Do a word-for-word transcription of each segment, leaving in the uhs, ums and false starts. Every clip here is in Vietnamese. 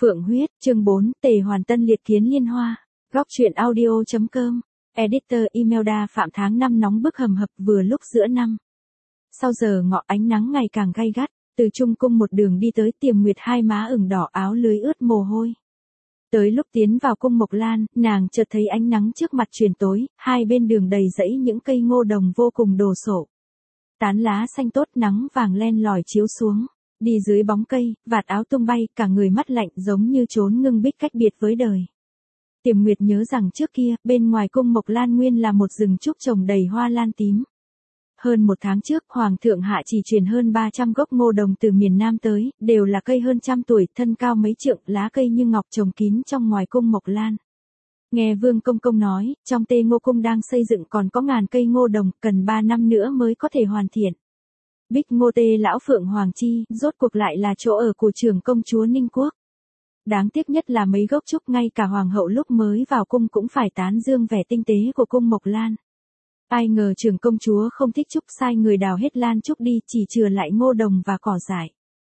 Phượng huyết, chương bốn, Tề Hoàn Tân liệt kiến liên hoa. Góc truyện audio.com. Editor Imelda Phạm tháng năm nóng bức hầm hập vừa lúc giữa năm. Sau giờ ngọ ánh nắng ngày càng gay gắt, từ trung cung một đường đi tới Tiềm Nguyệt hai má ửng đỏ áo lưới ướt mồ hôi. Tới lúc tiến vào cung Mộc Lan, nàng chợt thấy ánh nắng trước mặt chuyển tối, hai bên đường đầy rẫy những cây ngô đồng vô cùng đồ sộ. Tán lá xanh tốt nắng vàng len lỏi chiếu xuống. Đi dưới bóng cây, vạt áo tung bay, cả người mắt lạnh giống như trốn ngưng bích cách biệt với đời. Tiềm Nguyệt nhớ rằng trước kia, bên ngoài cung Mộc Lan nguyên là một rừng trúc trồng đầy hoa lan tím. Hơn một tháng trước, Hoàng thượng hạ chỉ truyền hơn ba trăm gốc ngô đồng từ miền Nam tới, đều là cây hơn trăm tuổi, thân cao mấy trượng, lá cây như ngọc trồng kín trong ngoài cung Mộc Lan. Nghe Vương Công Công nói, trong Tê Ngô Cung đang xây dựng còn có ngàn cây ngô đồng, cần ba năm nữa mới có thể hoàn thiện. Bích Ngô Tê lão Phượng Hoàng Chi, rốt cuộc lại là chỗ ở của trưởng công chúa Ninh Quốc. Đáng tiếc nhất là mấy gốc trúc ngay cả hoàng hậu lúc mới vào cung cũng phải tán dương vẻ tinh tế của cung Mộc Lan. Ai ngờ trưởng công chúa không thích trúc sai người đào hết lan trúc đi, chỉ chừa lại ngô đồng và cỏ dại.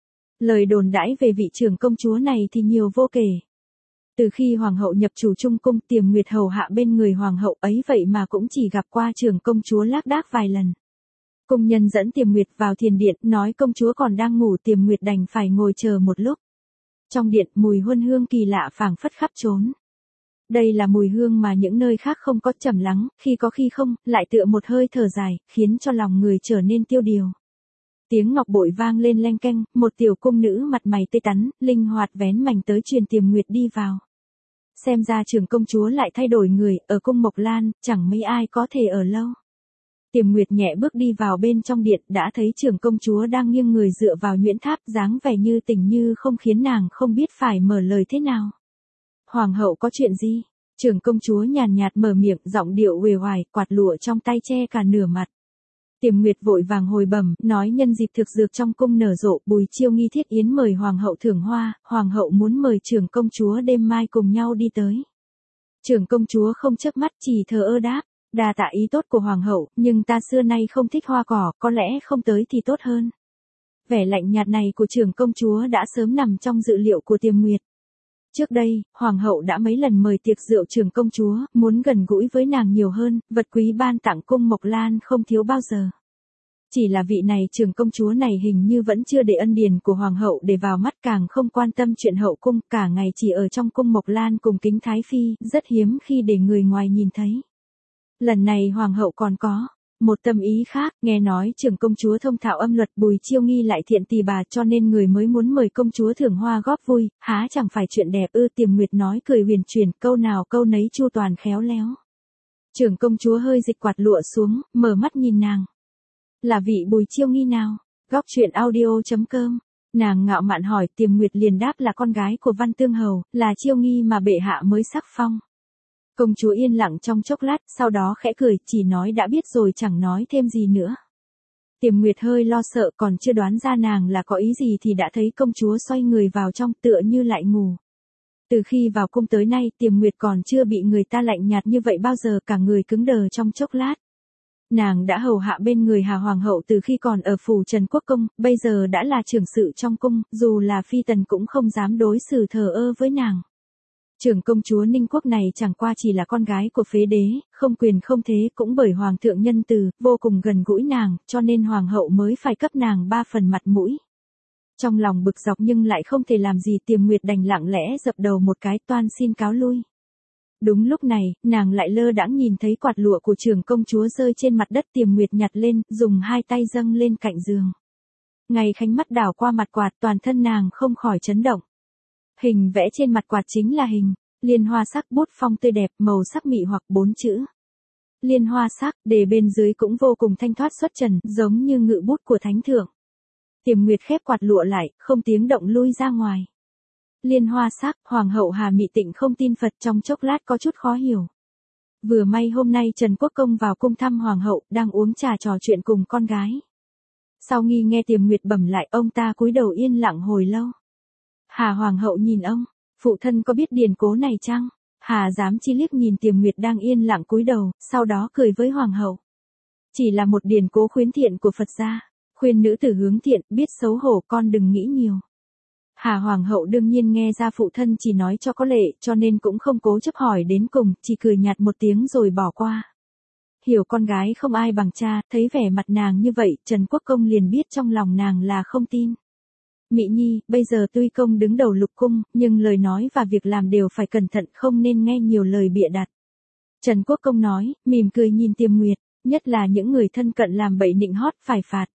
Lời đồn đãi về vị trưởng công chúa này thì nhiều vô kể. Từ khi hoàng hậu nhập chủ trung cung, Tiềm Nguyệt hầu hạ bên người hoàng hậu ấy vậy mà cũng chỉ gặp qua trưởng công chúa lác đác vài lần. Cung nhân dẫn Tiềm Nguyệt vào thiền điện, nói công chúa còn đang ngủ, Tiềm Nguyệt đành phải ngồi chờ một lúc. Trong điện, mùi huân hương kỳ lạ phảng phất khắp trốn. Đây là mùi hương mà những nơi khác không có, trầm lắng, khi có khi không, lại tựa một hơi thở dài, khiến cho lòng người trở nên tiêu điều. Tiếng ngọc bội vang lên leng keng, một tiểu cung nữ mặt mày tươi tắn, linh hoạt vén mảnh tới truyền Tiềm Nguyệt đi vào. Xem ra trưởng công chúa lại thay đổi người, ở cung Mộc Lan, chẳng mấy ai có thể ở lâu. Tiềm Nguyệt nhẹ bước đi vào bên trong điện, đã thấy trưởng công chúa đang nghiêng người dựa vào nhuyễn tháp, dáng vẻ như tỉnh như không khiến nàng không biết phải mở lời thế nào. Hoàng hậu có chuyện gì? Trưởng công chúa nhàn nhạt mở miệng, giọng điệu uể oải, quạt lụa trong tay che cả nửa mặt. Tiềm Nguyệt vội vàng hồi bẩm, nói nhân dịp thực dược trong cung nở rộ, Bùi Chiêu nghi thiết yến mời hoàng hậu thưởng hoa, hoàng hậu muốn mời trưởng công chúa đêm mai cùng nhau đi tới. Trưởng công chúa không chớp mắt, chỉ thờ ơ đáp. Đa tạ ý tốt của hoàng hậu, nhưng ta xưa nay không thích hoa cỏ, có lẽ không tới thì tốt hơn. Vẻ lạnh nhạt này của trưởng công chúa đã sớm nằm trong dự liệu của Tiềm Nguyệt. Trước đây, hoàng hậu đã mấy lần mời tiệc rượu trưởng công chúa, muốn gần gũi với nàng nhiều hơn, vật quý ban tặng cung Mộc Lan không thiếu bao giờ. Chỉ là vị này trưởng công chúa này hình như vẫn chưa để ân điển của hoàng hậu để vào mắt, càng không quan tâm chuyện hậu cung, cả ngày chỉ ở trong cung Mộc Lan cùng kính thái phi, rất hiếm khi để người ngoài nhìn thấy. Lần này hoàng hậu còn có một tâm ý khác, nghe nói trưởng công chúa thông thạo âm luật, Bùi Chiêu nghi lại thiện tỳ bà, cho nên người mới muốn mời công chúa thưởng hoa góp vui, há chẳng phải chuyện đẹp ư? Tiềm Nguyệt nói cười huyền chuyển, câu nào câu nấy chu toàn khéo léo. Trưởng công chúa hơi dịch quạt lụa xuống, mở mắt nhìn nàng. Là vị Bùi Chiêu nghi nào? Góc truyện audio.com. Nàng ngạo mạn hỏi, Tiềm Nguyệt liền đáp là con gái của Văn Tương Hầu, là Chiêu nghi mà bệ hạ mới sắc phong. Công chúa yên lặng trong chốc lát, sau đó khẽ cười, chỉ nói đã biết rồi, chẳng nói thêm gì nữa. Tiềm Nguyệt hơi lo sợ, còn chưa đoán ra nàng là có ý gì thì đã thấy công chúa xoay người vào trong, tựa như lại ngủ. Từ khi vào cung tới nay, Tiềm Nguyệt còn chưa bị người ta lạnh nhạt như vậy bao giờ, cả người cứng đờ trong chốc lát. Nàng đã hầu hạ bên người Hà Hoàng hậu từ khi còn ở phủ Trần Quốc Công, bây giờ đã là trưởng sự trong cung, dù là phi tần cũng không dám đối xử thờ ơ với nàng. Trưởng công chúa Ninh Quốc này chẳng qua chỉ là con gái của phế đế, không quyền không thế, cũng bởi hoàng thượng nhân từ, vô cùng gần gũi nàng, cho nên hoàng hậu mới phải cấp nàng ba phần mặt mũi. Trong lòng bực dọc nhưng lại không thể làm gì, Tiềm Nguyệt đành lặng lẽ dập đầu một cái, toan xin cáo lui. Đúng lúc này, nàng lại lơ đãng nhìn thấy quạt lụa của trưởng công chúa rơi trên mặt đất, Tiềm Nguyệt nhặt lên, dùng hai tay dâng lên cạnh giường. Ngày khánh mắt đảo qua mặt quạt, toàn thân nàng không khỏi chấn động. Hình vẽ trên mặt quạt chính là hình liên hoa sắc, bút phong tươi đẹp, màu sắc mị hoặc, bốn chữ liên hoa sắc, đề bên dưới cũng vô cùng thanh thoát xuất trần, giống như ngự bút của thánh thượng. Tiềm Nguyệt khép quạt lụa lại, không tiếng động lui ra ngoài. Liên hoa sắc, hoàng hậu Hà Mị Tịnh không tin Phật, trong chốc lát có chút khó hiểu. Vừa may hôm nay Trần Quốc Công vào cung thăm hoàng hậu, đang uống trà trò chuyện cùng con gái. Sau nghi nghe Tiềm Nguyệt bẩm lại, ông ta cúi đầu yên lặng hồi lâu. Hà Hoàng hậu nhìn ông, phụ thân có biết điển cố này chăng? Hà dám chi liếc nhìn Tiềm Nguyệt đang yên lặng cúi đầu, sau đó cười với Hoàng hậu. Chỉ là một điển cố khuyến thiện của Phật gia, khuyên nữ tử hướng thiện, biết xấu hổ, con đừng nghĩ nhiều. Hà Hoàng hậu đương nhiên nghe ra phụ thân chỉ nói cho có lệ, cho nên cũng không cố chấp hỏi đến cùng, chỉ cười nhạt một tiếng rồi bỏ qua. Hiểu con gái không ai bằng cha, thấy vẻ mặt nàng như vậy, Trần Quốc Công liền biết trong lòng nàng là không tin. Mị Nhi, bây giờ tuy công đứng đầu lục cung, nhưng lời nói và việc làm đều phải cẩn thận, không nên nghe nhiều lời bịa đặt. Trần Quốc Công nói, mỉm cười nhìn Tiềm Nguyệt, nhất là những người thân cận làm bậy nịnh hót phải phạt.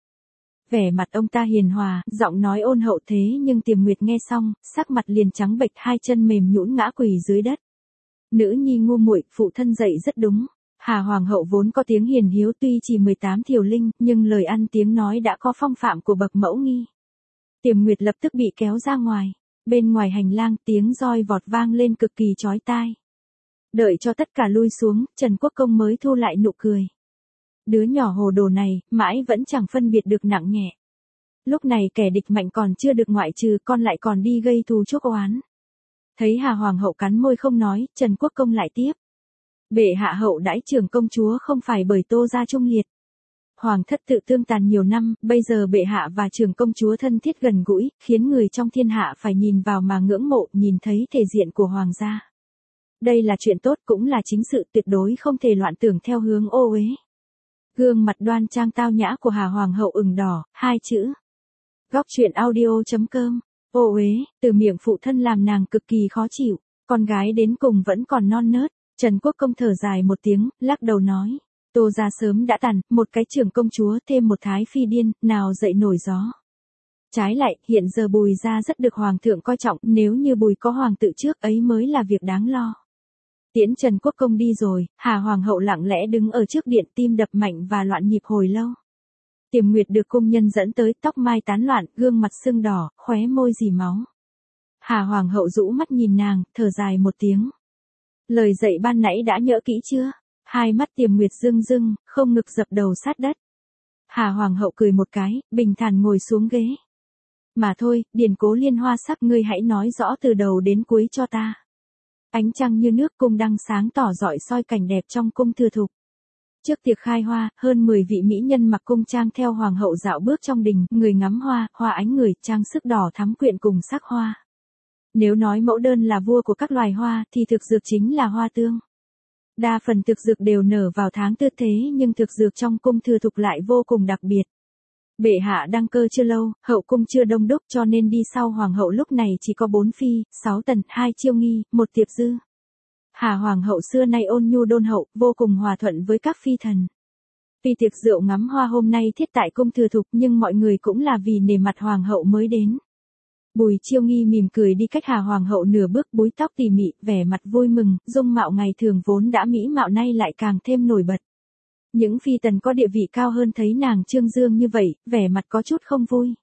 Vẻ mặt ông ta hiền hòa, giọng nói ôn hậu thế nhưng Tiềm Nguyệt nghe xong, sắc mặt liền trắng bệch, hai chân mềm nhũn ngã quỳ dưới đất. Nữ nhi ngu muội, phụ thân dạy rất đúng. Hà Hoàng hậu vốn có tiếng hiền hiếu, tuy chỉ mười tám thiều linh, nhưng lời ăn tiếng nói đã có phong phạm của bậc mẫu nghi. Tiềm Nguyệt lập tức bị kéo ra ngoài. Bên ngoài hành lang tiếng roi vọt vang lên cực kỳ chói tai. Đợi cho tất cả lui xuống, Trần Quốc Công mới thu lại nụ cười. Đứa nhỏ hồ đồ này, mãi vẫn chẳng phân biệt được nặng nhẹ. Lúc này kẻ địch mạnh còn chưa được ngoại trừ, con lại còn đi gây thù chuốc oán. Thấy Hà Hoàng hậu cắn môi không nói, Trần Quốc Công lại tiếp. Bệ hạ hậu đãi trưởng công chúa không phải bởi Tô gia trung liệt. Hoàng thất tự tương tàn nhiều năm, bây giờ bệ hạ và trưởng công chúa thân thiết gần gũi, khiến người trong thiên hạ phải nhìn vào mà ngưỡng mộ, nhìn thấy thể diện của hoàng gia. Đây là chuyện tốt, cũng là chính sự, tuyệt đối không thể loạn tưởng theo hướng ô uế. Gương mặt đoan trang tao nhã của Hà Hoàng hậu ửng đỏ, hai chữ. Góc truyện audio chấm com. Ô uế, từ miệng phụ thân làm nàng cực kỳ khó chịu, con gái đến cùng vẫn còn non nớt. Trần Quốc Công thở dài một tiếng, lắc đầu nói. Tô gia sớm đã tàn, một cái trưởng công chúa thêm một thái phi điên, nào dậy nổi gió. Trái lại, hiện giờ Bùi gia rất được hoàng thượng coi trọng, nếu như Bùi có hoàng tự trước ấy mới là việc đáng lo. Tiễn Trần Quốc Công đi rồi, Hà Hoàng hậu lặng lẽ đứng ở trước điện, tim đập mạnh và loạn nhịp hồi lâu. Tiềm Nguyệt được cung nhân dẫn tới, tóc mai tán loạn, gương mặt sưng đỏ, khóe môi dì máu. Hà Hoàng hậu rũ mắt nhìn nàng, thở dài một tiếng. Lời dạy ban nãy đã nhỡ kỹ chưa? Hai mắt Tiềm Nguyệt rưng rưng, không ngực dập đầu sát đất. Hà Hoàng hậu cười một cái, bình thản ngồi xuống ghế. Mà thôi, điển cố liên hoa sắc, ngươi hãy nói rõ từ đầu đến cuối cho ta. Ánh trăng như nước, cung đăng sáng tỏ rọi soi cảnh đẹp trong cung thừa thục. Trước tiệc khai hoa, hơn mười vị mỹ nhân mặc cung trang theo hoàng hậu dạo bước trong đình, người ngắm hoa, hoa ánh người, trang sức đỏ thắm quyện cùng sắc hoa. Nếu nói mẫu đơn là vua của các loài hoa, thì thực dược chính là hoa tương. Đa phần thực dược đều nở vào tháng tư thế, nhưng thực dược trong cung thừa thục lại vô cùng đặc biệt. Bệ hạ đăng cơ chưa lâu, hậu cung chưa đông đúc, cho nên đi sau hoàng hậu lúc này chỉ có bốn phi, sáu tần, hai chiêu nghi, một tiệp dư. Hà Hoàng hậu xưa nay ôn nhu đôn hậu, vô cùng hòa thuận với các phi thần. Tuy tiệc rượu ngắm hoa hôm nay thiết tại cung thừa thục, nhưng mọi người cũng là vì nể mặt hoàng hậu mới đến. Bùi Chiêu Nghi mỉm cười đi cách Hà Hoàng hậu nửa bước, búi tóc tỉ mỉ, vẻ mặt vui mừng, dung mạo ngày thường vốn đã mỹ mạo nay lại càng thêm nổi bật. Những phi tần có địa vị cao hơn thấy nàng trương dương như vậy, vẻ mặt có chút không vui.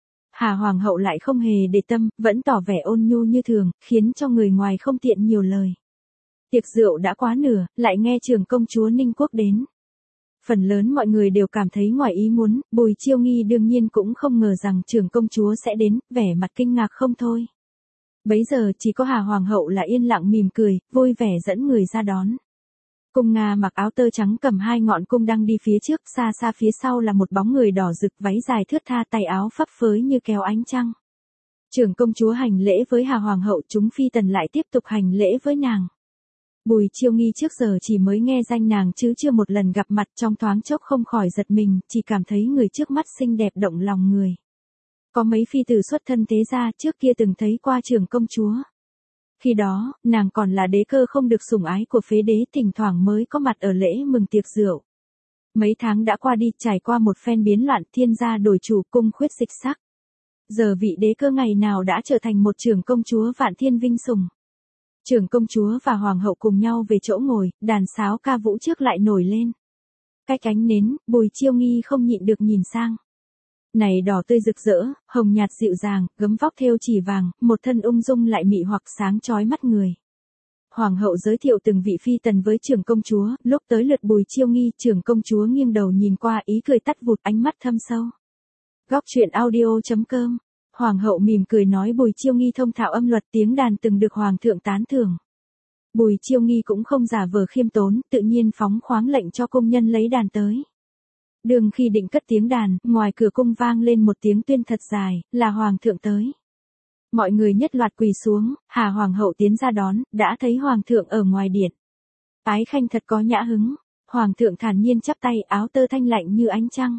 Hà Hoàng hậu lại không hề để tâm, vẫn tỏ vẻ ôn nhu như thường, khiến cho người ngoài không tiện nhiều lời. Tiệc rượu đã quá nửa, lại nghe trưởng công chúa Ninh Quốc đến. Phần lớn mọi người đều cảm thấy ngoài ý muốn, Bùi Chiêu Nghi đương nhiên cũng không ngờ rằng trưởng công chúa sẽ đến, vẻ mặt kinh ngạc không thôi. Bấy giờ chỉ có Hà Hoàng hậu là yên lặng mỉm cười, vui vẻ dẫn người ra đón. Cung Nga mặc áo tơ trắng cầm hai ngọn cung đăng đi phía trước, xa xa phía sau là một bóng người đỏ rực, váy dài thướt tha, tay áo phấp phới như kéo ánh trăng. Trưởng công chúa hành lễ với Hà Hoàng hậu, chúng phi tần lại tiếp tục hành lễ với nàng. Bùi Chiêu Nghi trước giờ chỉ mới nghe danh nàng chứ chưa một lần gặp mặt, trong thoáng chốc không khỏi giật mình, chỉ cảm thấy người trước mắt xinh đẹp động lòng người. Có mấy phi tử xuất thân thế gia trước kia từng thấy qua trưởng công chúa. Khi đó, nàng còn là đế cơ không được sủng ái của phế đế, thỉnh thoảng mới có mặt ở lễ mừng tiệc rượu. Mấy tháng đã qua đi, trải qua một phen biến loạn, thiên gia đổi chủ, cung khuyết dịch sắc. Giờ vị đế cơ ngày nào đã trở thành một trưởng công chúa vạn thiên vinh sủng. Trưởng công chúa và hoàng hậu cùng nhau về chỗ ngồi, đàn sáo ca vũ trước lại nổi lên. Cách ánh nến, Bùi Chiêu Nghi không nhịn được nhìn sang. Này đỏ tươi rực rỡ, hồng nhạt dịu dàng, gấm vóc thêu chỉ vàng, một thân ung dung lại mị hoặc sáng chói mắt người. Hoàng hậu giới thiệu từng vị phi tần với trưởng công chúa, lúc tới lượt Bùi Chiêu Nghi, trưởng công chúa nghiêng đầu nhìn qua, ý cười tắt vụt, ánh mắt thâm sâu. Góc truyện audio chấm com. Hoàng hậu mỉm cười nói Bùi Chiêu Nghi thông thạo âm luật, tiếng đàn từng được hoàng thượng tán thưởng. Bùi Chiêu Nghi cũng không giả vờ khiêm tốn, tự nhiên phóng khoáng lệnh cho công nhân lấy đàn tới. Đường khi định cất tiếng đàn, ngoài cửa cung vang lên một tiếng tuyên thật dài, là hoàng thượng tới. Mọi người nhất loạt quỳ xuống, Hà Hoàng hậu tiến ra đón, đã thấy Hoàng thượng ở ngoài điện. Ái Khanh thật có nhã hứng. Hoàng thượng thản nhiên chắp tay, áo tơ thanh lạnh như ánh trăng.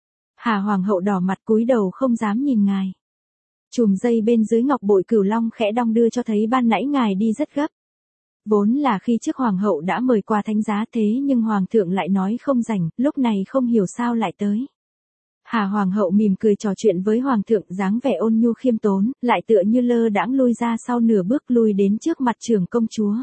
Hà Hoàng hậu đỏ mặt cúi đầu không dám nhìn ngài. Chùm dây bên dưới ngọc bội cửu long khẽ đong đưa cho thấy ban nãy ngài đi rất gấp. Vốn là khi trước Hoàng hậu đã mời qua thánh giá thế nhưng Hoàng thượng lại nói không rảnh, lúc này không hiểu sao lại tới. Hà Hoàng hậu mỉm cười trò chuyện với Hoàng thượng, dáng vẻ ôn nhu khiêm tốn, lại tựa như lơ đãng lui ra sau nửa bước lui đến trước mặt trưởng công chúa.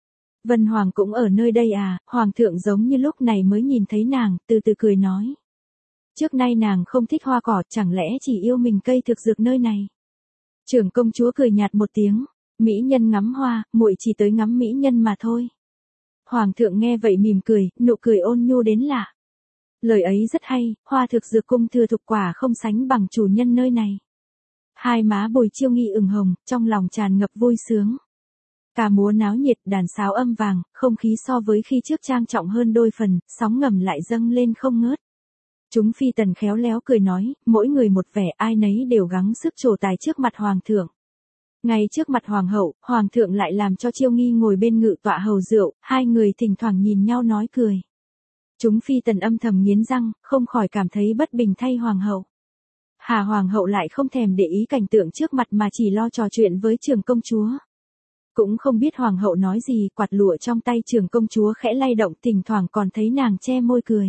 Vân Hoàng cũng ở nơi đây à? Hoàng thượng giống như lúc này mới nhìn thấy nàng, từ từ cười nói. Trước nay nàng không thích hoa cỏ, chẳng lẽ chỉ yêu mình cây thực dược nơi này? Trưởng công chúa cười nhạt một tiếng, mỹ nhân ngắm hoa, muội chỉ tới ngắm mỹ nhân mà thôi. Hoàng thượng nghe vậy mỉm cười, nụ cười ôn nhu đến lạ. Lời ấy rất hay, hoa thực dược cung thừa thục quả không sánh bằng chủ nhân nơi này. Hai má Bùi Chiêu Nghi ửng hồng, trong lòng tràn ngập vui sướng. Ca múa náo nhiệt, đàn sáo âm vàng, không khí so với khi trước trang trọng hơn đôi phần, sóng ngầm lại dâng lên không ngớt. Chúng phi tần khéo léo cười nói, mỗi người một vẻ, ai nấy đều gắng sức trổ tài trước mặt Hoàng thượng. Ngay trước mặt Hoàng hậu, Hoàng thượng lại làm cho Chiêu Nghi ngồi bên ngự tọa hầu rượu, hai người thỉnh thoảng nhìn nhau nói cười. Chúng phi tần âm thầm nghiến răng, không khỏi cảm thấy bất bình thay Hoàng hậu. Hà Hoàng hậu lại không thèm để ý cảnh tượng trước mặt mà chỉ lo trò chuyện với trưởng công chúa. Cũng không biết Hoàng hậu nói gì, quạt lụa trong tay trưởng công chúa khẽ lay động, thỉnh thoảng còn thấy nàng che môi cười.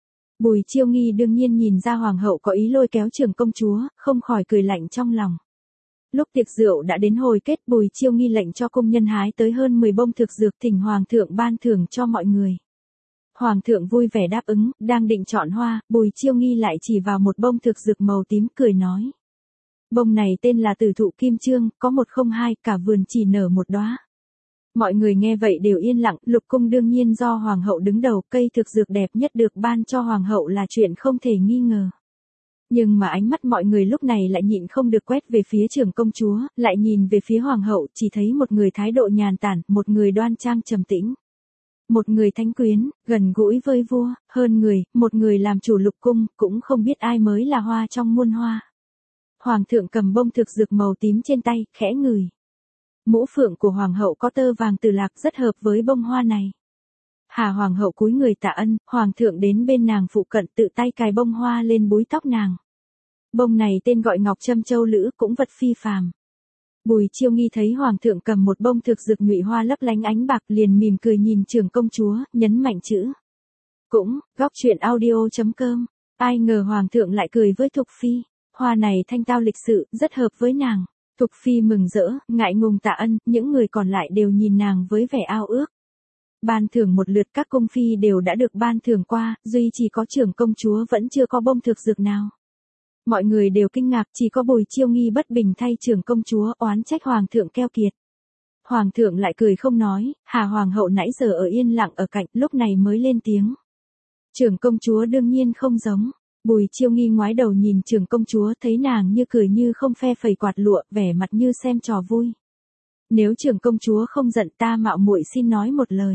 Bùi Chiêu Nghi đương nhiên nhìn ra Hoàng hậu có ý lôi kéo trưởng công chúa, không khỏi cười lạnh trong lòng. Lúc tiệc rượu đã đến hồi kết, Bùi Chiêu Nghi lệnh cho công nhân hái tới hơn mười bông thực dược thỉnh Hoàng thượng ban thưởng cho mọi người. Hoàng thượng vui vẻ đáp ứng, đang định chọn hoa, Bùi Chiêu Nghi lại chỉ vào một bông thực dược màu tím cười nói. Bông này tên là Tử thụ kim trương, có một không hai, cả vườn chỉ nở một đóa. Mọi người nghe vậy đều yên lặng, lục cung đương nhiên do Hoàng hậu đứng đầu, cây thực dược đẹp nhất được ban cho Hoàng hậu là chuyện không thể nghi ngờ. Nhưng mà ánh mắt mọi người lúc này lại nhịn không được quét về phía trưởng công chúa, lại nhìn về phía Hoàng hậu, chỉ thấy một người thái độ nhàn tản, một người đoan trang trầm tĩnh. Một người thánh quyến, gần gũi với vua, hơn người, một người làm chủ lục cung, cũng không biết ai mới là hoa trong muôn hoa. Hoàng thượng cầm bông thực dược màu tím trên tay, khẽ ngửi. Mũ phượng của Hoàng hậu có tơ vàng từ lạc rất hợp với bông hoa này. Hà Hoàng hậu cúi người tạ ân, Hoàng thượng đến bên nàng phụ cận tự tay cài bông hoa lên búi tóc nàng. Bông này tên gọi Ngọc Trâm Châu Lữ, cũng vật phi phàm. Bùi Chiêu Nghi thấy Hoàng thượng cầm một bông thực dược nhụy hoa lấp lánh ánh bạc liền mỉm cười nhìn trưởng công chúa, nhấn mạnh chữ. Cũng, góc truyện audio chấm com. Ai ngờ Hoàng thượng lại cười với Thục Phi. Hoa này thanh tao lịch sự, rất hợp với nàng. Thục Phi mừng rỡ, ngại ngùng tạ ân, những người còn lại đều nhìn nàng với vẻ ao ước. Ban thưởng một lượt các cung phi đều đã được ban thưởng qua, duy chỉ có trưởng công chúa vẫn chưa có bông thực dược nào. Mọi người đều kinh ngạc, chỉ có Bùi Chiêu Nghi bất bình thay trưởng công chúa, oán trách Hoàng thượng keo kiệt. Hoàng thượng lại cười không nói, Hà Hoàng hậu nãy giờ ở yên lặng ở cạnh, lúc này mới lên tiếng. Trưởng công chúa đương nhiên không giống. Bùi Chiêu Nghi ngoái đầu nhìn trưởng công chúa, thấy nàng như cười như không phe phẩy quạt lụa, vẻ mặt như xem trò vui. Nếu trưởng công chúa không giận ta mạo muội xin nói một lời.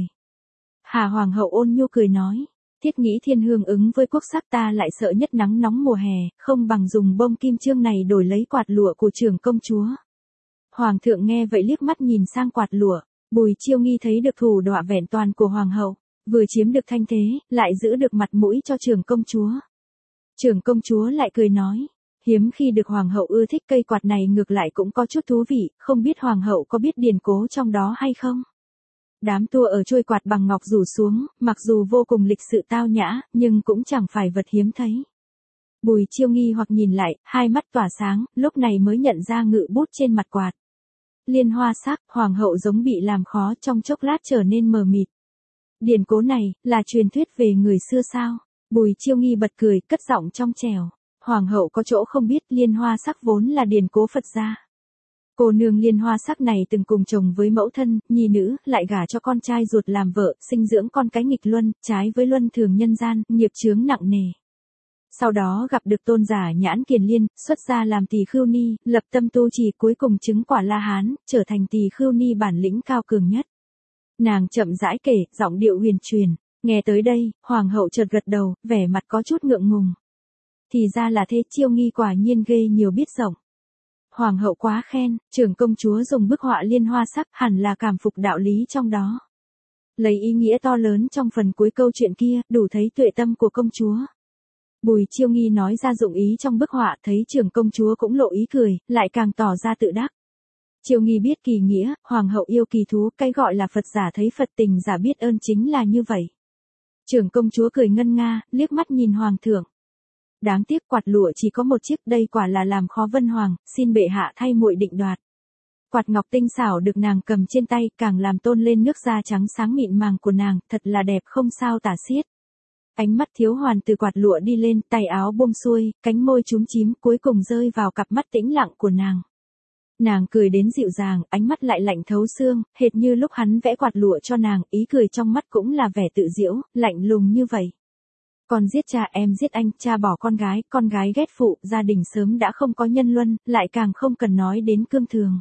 Hà Hoàng hậu ôn nhu cười nói. Thiết nghĩ thiên hương ứng với quốc sắc, ta lại sợ nhất nắng nóng mùa hè, không bằng dùng bông kim trương này đổi lấy quạt lụa của trưởng công chúa. Hoàng thượng nghe vậy liếc mắt nhìn sang quạt lụa, Bùi Chiêu Nghi thấy được thủ đọa vẹn toàn của Hoàng hậu, vừa chiếm được thanh thế, lại giữ được mặt mũi cho trưởng công chúa. Trưởng công chúa lại cười nói, hiếm khi được Hoàng hậu ưa thích, cây quạt này ngược lại cũng có chút thú vị, không biết Hoàng hậu có biết điển cố trong đó hay không? Đám tua ở trôi quạt bằng ngọc rủ xuống, mặc dù vô cùng lịch sự tao nhã, nhưng cũng chẳng phải vật hiếm thấy. Bùi Chiêu Nghi hoặc nhìn lại, hai mắt tỏa sáng, lúc này mới nhận ra ngự bút trên mặt quạt. Liên hoa sắc, Hoàng hậu giống bị làm khó, trong chốc lát trở nên mờ mịt. Điển cố này, là truyền thuyết về người xưa sao? Bùi Chiêu Nghi bật cười, cất giọng trong trẻo. Hoàng hậu có chỗ không biết, liên hoa sắc vốn là điển cố Phật gia. Cô nương liên hoa sắc này từng cùng chồng với mẫu thân, nhi nữ, lại gả cho con trai ruột làm vợ, sinh dưỡng con cái nghịch luân, trái với luân thường nhân gian, nghiệp chướng nặng nề. Sau đó gặp được tôn giả Nhãn Kiền Liên, xuất gia làm tỳ khưu ni, lập tâm tu trì, cuối cùng chứng quả La Hán, trở thành tỳ khưu ni bản lĩnh cao cường nhất. Nàng chậm rãi kể, giọng điệu huyền truyền. Nghe tới đây, Hoàng hậu chợt gật đầu, vẻ mặt có chút ngượng ngùng. Thì ra là thế, Chiêu Nghi quả nhiên ghê nhiều biết rộng. Hoàng hậu quá khen, trưởng công chúa dùng bức họa liên hoa sắc hẳn là cảm phục đạo lý trong đó. Lấy ý nghĩa to lớn trong phần cuối câu chuyện kia, đủ thấy tuệ tâm của công chúa. Bùi Chiêu Nghi nói ra dụng ý trong bức họa, thấy trưởng công chúa cũng lộ ý cười, lại càng tỏ ra tự đắc. Chiêu Nghi biết kỳ nghĩa, hoàng hậu yêu kỳ thú, cái gọi là Phật giả thấy Phật tình giả biết ơn chính là như vậy. Trưởng công chúa cười ngân nga, liếc mắt nhìn hoàng thượng. Đáng tiếc quạt lụa chỉ có một chiếc, đây quả là làm khó Vân Hoàng, xin bệ hạ thay muội định đoạt. Quạt ngọc tinh xảo được nàng cầm trên tay, càng làm tôn lên nước da trắng sáng mịn màng của nàng, thật là đẹp không sao tả xiết. Ánh mắt Thiếu Hoàn từ quạt lụa đi lên, tay áo buông xuôi, cánh môi chúm chím cuối cùng rơi vào cặp mắt tĩnh lặng của nàng. Nàng cười đến dịu dàng, ánh mắt lại lạnh thấu xương, hệt như lúc hắn vẽ quạt lụa cho nàng, ý cười trong mắt cũng là vẻ tự giễu, lạnh lùng như vậy. Con giết cha, em giết anh, cha bỏ con gái, con gái ghét phụ, gia đình sớm đã không có nhân luân, lại càng không cần nói đến cương thường.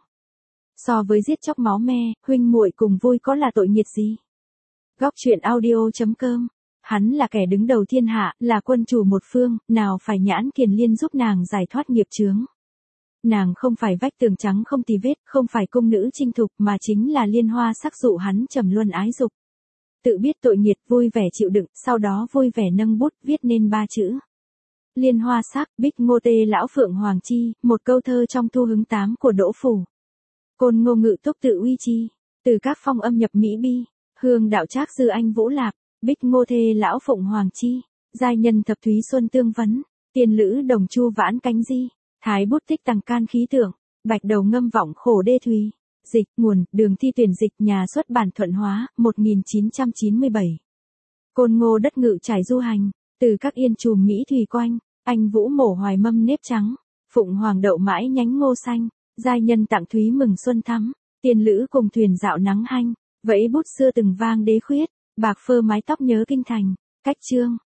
So với giết chóc máu me, huynh muội cùng vui có là tội nghiệt gì? Góc truyện audio chấm com. Hắn là kẻ đứng đầu thiên hạ, là quân chủ một phương, nào phải nhãn kiền liên giúp nàng giải thoát nghiệp chướng. Nàng không phải vách tường trắng không tì vết, không phải cung nữ chinh thục, mà chính là liên hoa sắc dụ hắn trầm luân ái dục. Tự biết tội nghiệt, vui vẻ chịu đựng, sau đó vui vẻ nâng bút, viết nên ba chữ. Liên hoa sắc, Bích Ngô Tê Lão Phượng Hoàng Chi, một câu thơ trong thu hứng tám của Đỗ Phủ. Côn Ngô Ngự Túc Tự Uy Chi, từ các phong âm nhập Mỹ Bi, hương đạo trác dư anh Vũ Lạp, Bích Ngô Thê Lão Phụng Hoàng Chi, giai nhân thập Thúy Xuân Tương Vấn, tiên lữ đồng chu vãn cánh di, thái bút tích tằng can khí tượng, bạch đầu ngâm vọng khổ đê thùy. Dịch, nguồn, đường thi tuyển dịch, nhà xuất bản Thuận Hóa, một nghìn chín trăm chín mươi bảy. Côn Ngô đất ngự trải du hành, từ các yên trùm Mỹ thùy quanh, anh Vũ mổ hoài mâm nếp trắng, Phụng Hoàng đậu mãi nhánh ngô xanh, giai nhân tặng Thúy mừng xuân thắm, tiên lữ cùng thuyền dạo nắng hanh, vẫy bút xưa từng vang đế khuyết, bạc phơ mái tóc nhớ kinh thành, cách chương.